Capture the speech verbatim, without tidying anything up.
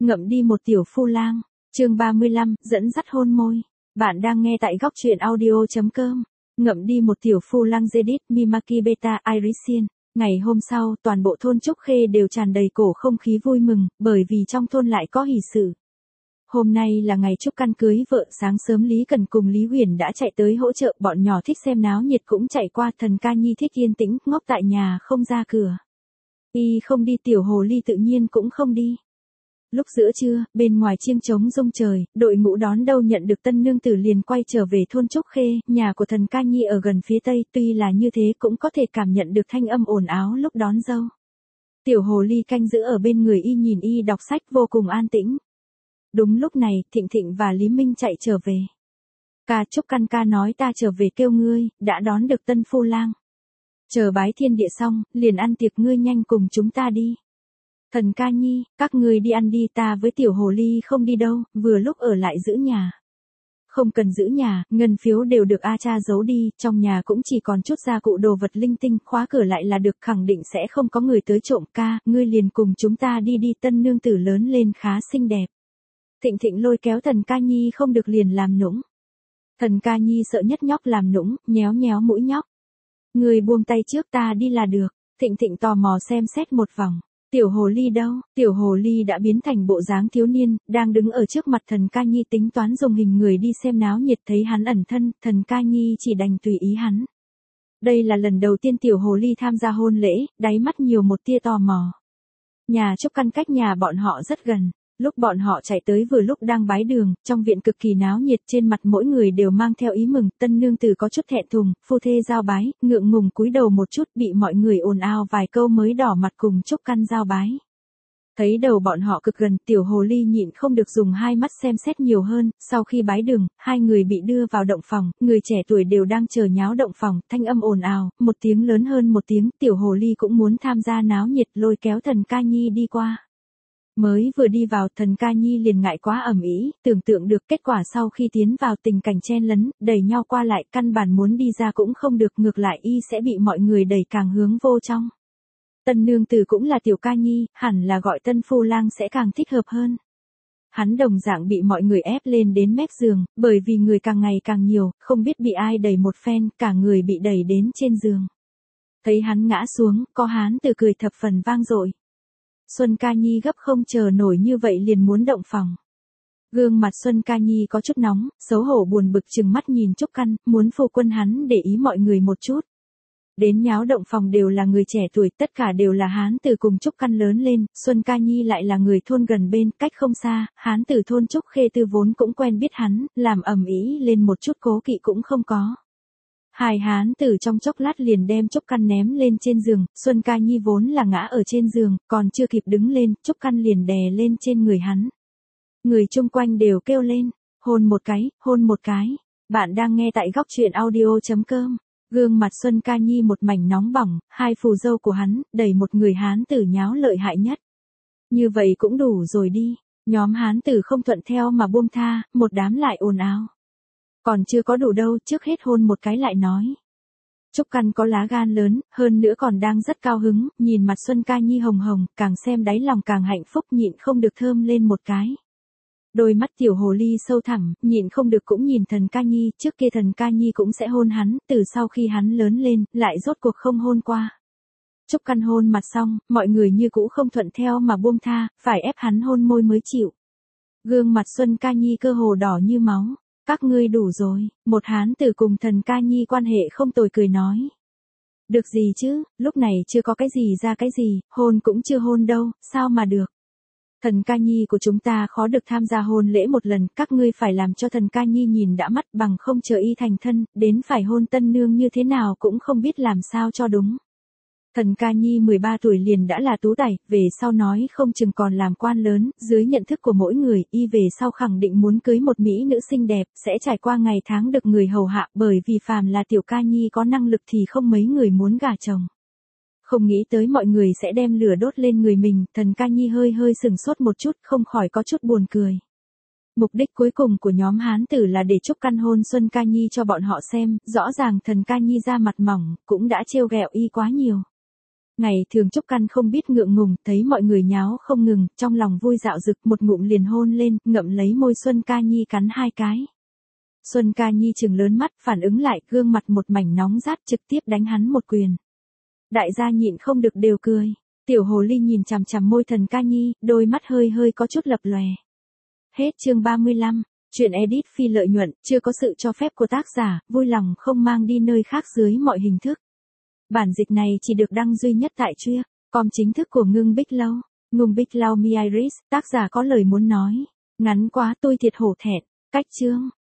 Ngậm đi một tiểu phu lang. Chương ba mươi lăm, dẫn dắt hôn môi. Bạn đang nghe tại góc truyện audio chấm com. Ngậm đi một tiểu phu lang Jedit Mimaki Beta Irisian. Ngày hôm sau, toàn bộ thôn Trúc Khê đều tràn đầy cổ không khí vui mừng, bởi vì trong thôn lại có hỷ sự. Hôm nay là ngày Trúc Căn cưới vợ, sáng sớm Lý Cần cùng Lý Huyền đã chạy tới hỗ trợ, bọn nhỏ thích xem náo nhiệt cũng chạy qua, Thần Ca Nhi thích yên tĩnh, ngốc tại nhà không ra cửa. Y không đi, tiểu hồ ly tự nhiên cũng không đi. Lúc giữa trưa, bên ngoài chiêng trống rung trời, đội ngũ đón đâu nhận được tân nương tử liền quay trở về thôn Trúc Khê, nhà của Thần Ca Nhi ở gần phía tây, tuy là như thế cũng có thể cảm nhận được thanh âm ồn ào lúc đón dâu. Tiểu hồ ly canh giữ ở bên người y nhìn y đọc sách vô cùng an tĩnh. Đúng lúc này, Thịnh Thịnh và Lý Minh chạy trở về. Ca Trúc Căn ca nói ta trở về kêu ngươi, đã đón được tân phu lang. Chờ bái thiên địa xong, liền ăn tiệc, ngươi nhanh cùng chúng ta đi. Thần Ca Nhi, các ngươi đi ăn đi, ta với tiểu hồ ly không đi đâu, vừa lúc ở lại giữ nhà. Không cần giữ nhà, ngân phiếu đều được A cha giấu đi, trong nhà cũng chỉ còn chút gia cụ đồ vật linh tinh, khóa cửa lại là được, khẳng định sẽ không có người tới trộm. Ca, ngươi liền cùng chúng ta đi đi, tân nương tử lớn lên khá xinh đẹp. Thịnh Thịnh lôi kéo Thần Ca Nhi không được liền làm nũng. Thần Ca Nhi sợ nhất nhóc làm nũng, nhéo nhéo mũi nhóc. Ngươi buông tay trước, ta đi là được. Thịnh Thịnh tò mò xem xét một vòng. Tiểu hồ ly đâu? Tiểu hồ ly đã biến thành bộ dáng thiếu niên, đang đứng ở trước mặt Thần Ca Nhi tính toán dùng hình người đi xem náo nhiệt, thấy hắn ẩn thân, Thần Ca Nhi chỉ đành tùy ý hắn. Đây là lần đầu tiên tiểu hồ ly tham gia hôn lễ, đáy mắt nhiều một tia tò mò. Nhà Trúc Căn cách nhà bọn họ rất gần. Lúc bọn họ chạy tới vừa lúc đang bái đường, trong viện cực kỳ náo nhiệt, trên mặt mỗi người đều mang theo ý mừng, tân nương tử có chút thẹn thùng, phu thê giao bái, ngượng ngùng cúi đầu một chút, bị mọi người ồn ào vài câu mới đỏ mặt cùng Trúc Căn giao bái. Thấy đầu bọn họ cực gần, tiểu hồ ly nhịn không được dùng hai mắt xem xét nhiều hơn, sau khi bái đường, hai người bị đưa vào động phòng, người trẻ tuổi đều đang chờ nháo động phòng, thanh âm ồn ào, một tiếng lớn hơn một tiếng, tiểu hồ ly cũng muốn tham gia náo nhiệt, lôi kéo Thần Ca Nhi đi qua. Mới vừa đi vào, Thần Ca Nhi liền ngại quá ầm ĩ, tưởng tượng được kết quả sau khi tiến vào tình cảnh chen lấn, đẩy nhau qua lại, căn bản muốn đi ra cũng không được, ngược lại y sẽ bị mọi người đẩy càng hướng vô trong. Tân nương tử cũng là tiểu Ca Nhi, hẳn là gọi tân phu lang sẽ càng thích hợp hơn. Hắn đồng dạng bị mọi người ép lên đến mép giường, bởi vì người càng ngày càng nhiều, không biết bị ai đẩy một phen, cả người bị đẩy đến trên giường. Thấy hắn ngã xuống, có hán tử cười thập phần vang dội. Xuân Ca Nhi gấp không chờ nổi như vậy liền muốn động phòng. Gương mặt Xuân Ca Nhi có chút nóng, xấu hổ buồn bực chừng mắt nhìn Trúc Căn, muốn phu quân hắn để ý mọi người một chút. Đến nháo động phòng đều là người trẻ tuổi, tất cả đều là hán tử cùng Trúc Căn lớn lên, Xuân Ca Nhi lại là người thôn gần bên, cách không xa, hán tử thôn Trúc Khê Tư vốn cũng quen biết hắn, làm ầm ĩ lên một chút cố kỵ cũng không có. Hai hán tử trong chốc lát liền đem Trúc Căn ném lên trên giường, Xuân Ca Nhi vốn là ngã ở trên giường, còn chưa kịp đứng lên, Trúc Căn liền đè lên trên người hắn. Người chung quanh đều kêu lên, hôn một cái, hôn một cái. Bạn đang nghe tại góc truyện audio chấm com. Gương mặt Xuân Ca Nhi một mảnh nóng bỏng, hai phù dâu của hắn, đẩy một người hán tử nháo lợi hại nhất. Như vậy cũng đủ rồi đi, nhóm hán tử không thuận theo mà buông tha, một đám lại ồn ào. Còn chưa có đủ đâu, trước hết hôn một cái lại nói. Trúc Căn có lá gan lớn, hơn nữa còn đang rất cao hứng, nhìn mặt Xuân Ca Nhi hồng hồng, càng xem đáy lòng càng hạnh phúc, nhịn không được thơm lên một cái. Đôi mắt tiểu hồ ly sâu thẳm, nhịn không được cũng nhìn Thần Ca Nhi, trước kia Thần Ca Nhi cũng sẽ hôn hắn, từ sau khi hắn lớn lên, lại rốt cuộc không hôn qua. Trúc Căn hôn mặt xong, mọi người như cũ không thuận theo mà buông tha, phải ép hắn hôn môi mới chịu. Gương mặt Xuân Ca Nhi cơ hồ đỏ như máu. Các ngươi đủ rồi, một hán tử cùng Thần Ca Nhi quan hệ không tồi cười nói. Được gì chứ, lúc này chưa có cái gì ra cái gì, hôn cũng chưa hôn đâu, sao mà được. Thần Ca Nhi của chúng ta khó được tham gia hôn lễ một lần, các ngươi phải làm cho Thần Ca Nhi nhìn đã mắt, bằng không chờ y thành thân, đến phải hôn tân nương như thế nào cũng không biết làm sao cho đúng. Thần Ca Nhi mười ba tuổi liền đã là tú tài, về sau nói không chừng còn làm quan lớn, dưới nhận thức của mỗi người, y về sau khẳng định muốn cưới một mỹ nữ xinh đẹp, sẽ trải qua ngày tháng được người hầu hạ, bởi vì phàm là tiểu Ca Nhi có năng lực thì không mấy người muốn gả chồng. Không nghĩ tới mọi người sẽ đem lửa đốt lên người mình, Thần Ca Nhi hơi hơi sừng sốt một chút, không khỏi có chút buồn cười. Mục đích cuối cùng của nhóm hán tử là để Trúc Căn hôn Xuân Ca Nhi cho bọn họ xem, rõ ràng Thần Ca Nhi ra mặt mỏng, cũng đã trêu ghẹo y quá nhiều. Ngày thường Trúc Căn không biết ngượng ngùng, thấy mọi người nháo không ngừng, trong lòng vui dạo dực, một ngụm liền hôn lên, ngậm lấy môi Xuân Ca Nhi cắn hai cái. Xuân Ca Nhi trừng lớn mắt, phản ứng lại, gương mặt một mảnh nóng rát, trực tiếp đánh hắn một quyền. Đại gia nhịn không được đều cười. Tiểu hồ ly nhìn chằm chằm môi Thần Ca Nhi, đôi mắt hơi hơi có chút lập lòe. Hết chương ba mươi lăm. Chuyện edit phi lợi nhuận, chưa có sự cho phép của tác giả, vui lòng không mang đi nơi khác dưới mọi hình thức. Bản dịch này chỉ được đăng duy nhất tại Truya, com chính thức của Ngưng Bích Lâu. Ngưng Bích Lâu Mi Iris, tác giả có lời muốn nói. Ngắn quá tôi thiệt hổ thẹn. Cách chương.